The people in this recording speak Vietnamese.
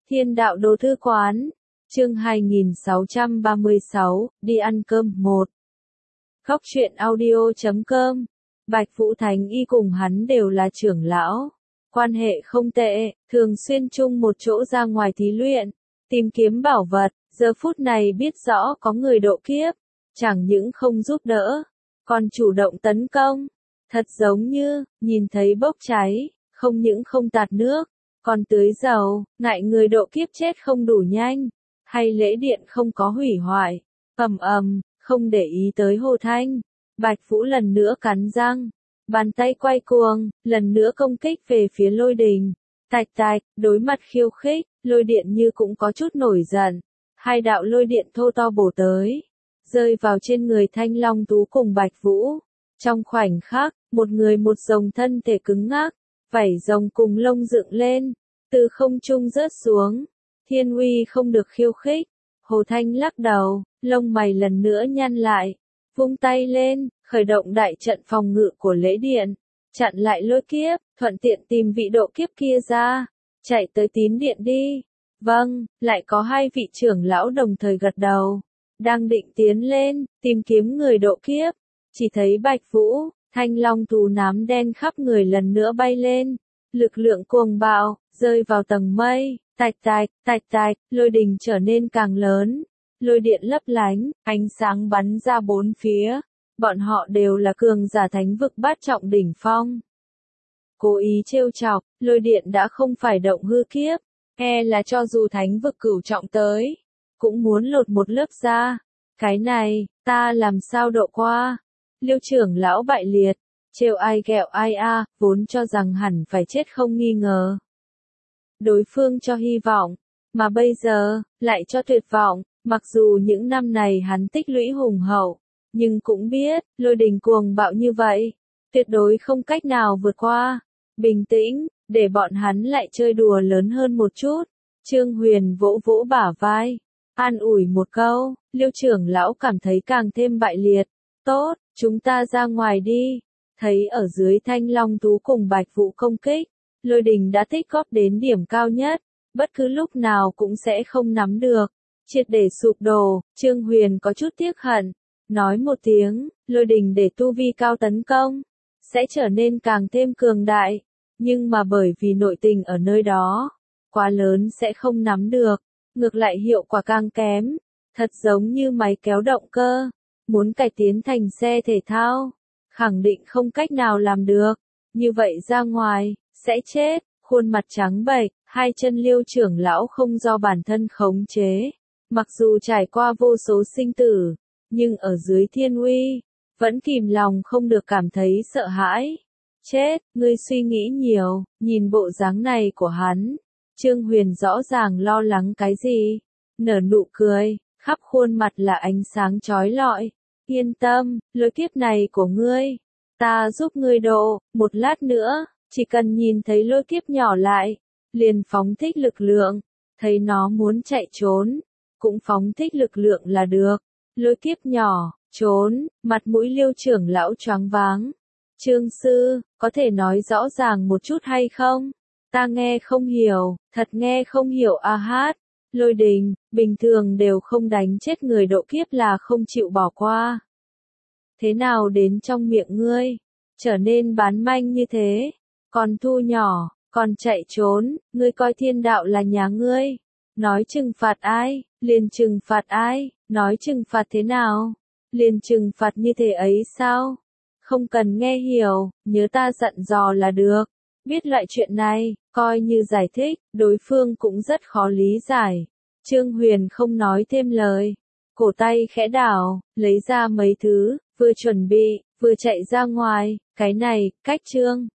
Thiên đạo đồ thư quán, chương 2636, đi ăn cơm 1. Góc truyện audio.com. Bạch Vũ Thánh Y cùng hắn đều là trưởng lão, quan hệ không tệ, thường xuyên chung một chỗ ra ngoài thí luyện, tìm kiếm bảo vật, giờ phút này biết rõ có người độ kiếp, chẳng những không giúp đỡ, còn chủ động tấn công, thật giống như, nhìn thấy bốc cháy, không những không tạt nước, còn tưới dầu, ngại người độ kiếp chết không đủ nhanh, hay lễ điện không có hủy hoại, không để ý tới Hồ Thanh. Bạch Vũ lần nữa cắn răng, bàn tay quay cuồng, lần nữa công kích về phía Lôi Đình. Tạch tạch, đối mặt khiêu khích, Lôi Điện như cũng có chút nổi giận. Hai đạo lôi điện thô to bổ tới, rơi vào trên người Thanh Long Tú cùng Bạch Vũ. Trong khoảnh khắc, một người một rồng thân thể cứng ngắc, vảy rồng cùng lông dựng lên, từ không trung rớt xuống. Thiên uy không được khiêu khích. Hồ Thanh lắc đầu, lông mày lần nữa nhăn lại, vung tay lên, khởi động đại trận phòng ngự của lễ điện, chặn lại lôi kiếp, thuận tiện tìm vị độ kiếp kia ra, chạy tới tín điện đi. Vâng, lại có hai vị trưởng lão đồng thời gật đầu, đang định tiến lên, tìm kiếm người độ kiếp, chỉ thấy Bạch Vũ, Thanh Long Tú nám đen khắp người lần nữa bay lên, lực lượng cuồng bạo, rơi vào tầng mây, tạch tạch, Lôi đình trở nên càng lớn, lôi điện lấp lánh, ánh sáng bắn ra bốn phía, bọn họ đều là cường giả thánh vực bát trọng đỉnh phong. Cố ý trêu chọc, lôi điện đã không phải động hư kiếp, là cho dù thánh vực cửu trọng tới, cũng muốn lột một lớp da. Cái này, ta làm sao độ qua? Liêu trưởng lão bại liệt, trêu ai ghẹo ai vốn cho rằng hẳn phải chết không nghi ngờ. Đối phương cho hy vọng, mà bây giờ, lại cho tuyệt vọng, mặc dù những năm này hắn tích lũy hùng hậu, nhưng cũng biết, lôi đình cuồng bạo như vậy, tuyệt đối không cách nào vượt qua. Bình tĩnh, để bọn hắn lại chơi đùa lớn hơn một chút. Trương Huyền vỗ vỗ bả vai, an ủi một câu, Liêu trưởng lão cảm thấy càng thêm bại liệt. Tốt, chúng ta ra ngoài đi. Thấy ở dưới Thanh Long Tú cùng Bạch Vũ công kích, lôi đình đã tích góp đến điểm cao nhất, bất cứ lúc nào cũng sẽ không nắm được, triệt để sụp đổ. Trương Huyền có chút tiếc hận, nói một tiếng, lôi đình để tu vi cao tấn công, sẽ trở nên càng thêm cường đại, nhưng mà bởi vì nội tình ở nơi đó, quá lớn sẽ không nắm được, ngược lại hiệu quả càng kém, thật giống như máy kéo động cơ, muốn cải tiến thành xe thể thao, khẳng định không cách nào làm được, như vậy ra ngoài, sẽ chết. Khuôn mặt trắng bệch, hai chân Liêu trưởng lão không do bản thân khống chế, mặc dù trải qua vô số sinh tử, nhưng ở dưới thiên uy, vẫn kìm lòng không được cảm thấy sợ hãi. Chết, ngươi suy nghĩ nhiều, nhìn bộ dáng này của hắn. Trương Huyền rõ ràng lo lắng cái gì, nở nụ cười, khắp khuôn mặt là ánh sáng chói lọi. Yên tâm, lôi kiếp này của ngươi, ta giúp ngươi độ, một lát nữa, chỉ cần nhìn thấy lôi kiếp nhỏ lại, liền phóng thích lực lượng, thấy nó muốn chạy trốn, cũng phóng thích lực lượng là được. Lôi kiếp nhỏ, trốn, mặt mũi Liêu trưởng lão choáng váng. Trương sư, có thể nói rõ ràng một chút hay không? Ta nghe không hiểu, thật nghe không hiểu hát. Lôi đình, bình thường đều không đánh chết người độ kiếp là không chịu bỏ qua. Thế nào đến trong miệng ngươi, trở nên bán manh như thế, còn thu nhỏ, còn chạy trốn, ngươi coi thiên đạo là nhà ngươi. Nói trừng phạt ai, liền trừng phạt ai, nói trừng phạt thế nào, liền trừng phạt như thế ấy sao? Không cần nghe hiểu, nhớ ta dặn dò là được. Biết loại chuyện này, coi như giải thích, đối phương cũng rất khó lý giải. Trương Huyền không nói thêm lời, cổ tay khẽ đảo, lấy ra mấy thứ, vừa chuẩn bị, vừa chạy ra ngoài. Cái này, cách Trương